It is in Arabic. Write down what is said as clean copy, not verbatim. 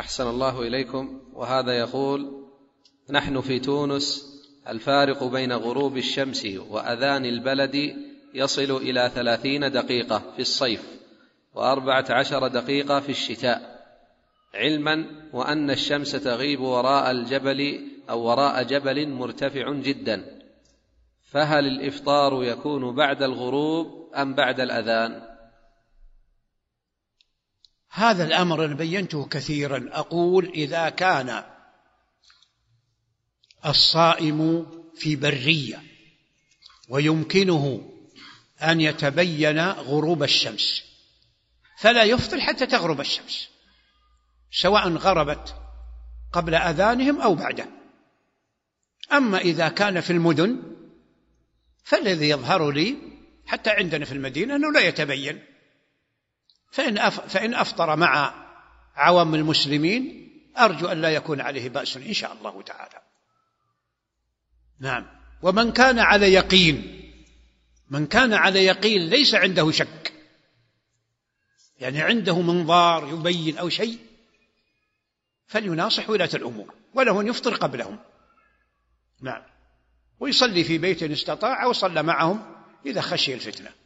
أحسن الله إليكم. وهذا يقول: نحن في تونس الفارق بين غروب الشمس وأذان البلد يصل إلى 30 دقيقة في الصيف و14 دقيقة في الشتاء، علما وأن الشمس تغيب وراء الجبل أو وراء جبل مرتفع جدا، فهل الإفطار يكون بعد الغروب أم بعد الأذان؟ هذا الأمر أنا بينته كثيرا، أقول إذا كان الصائم في برية ويمكنه أن يتبين غروب الشمس فلا يفطر حتى تغرب الشمس، سواء غربت قبل أذانهم أو بعده. أما إذا كان في المدن فالذي يظهر لي حتى عندنا في المدينة أنه لا يتبين، فإن أفطر مع عوام المسلمين أرجو أن لا يكون عليه بأس إن شاء الله تعالى. نعم. ومن كان على يقين، من كان على يقين ليس عنده شك، يعني عنده منظار يبين أو شيء، فليناصح ولاة الأمور وله أن يفطر قبلهم. نعم. ويصلي في بيت إن استطاع أو صلى معهم إذا خشي الفتنة.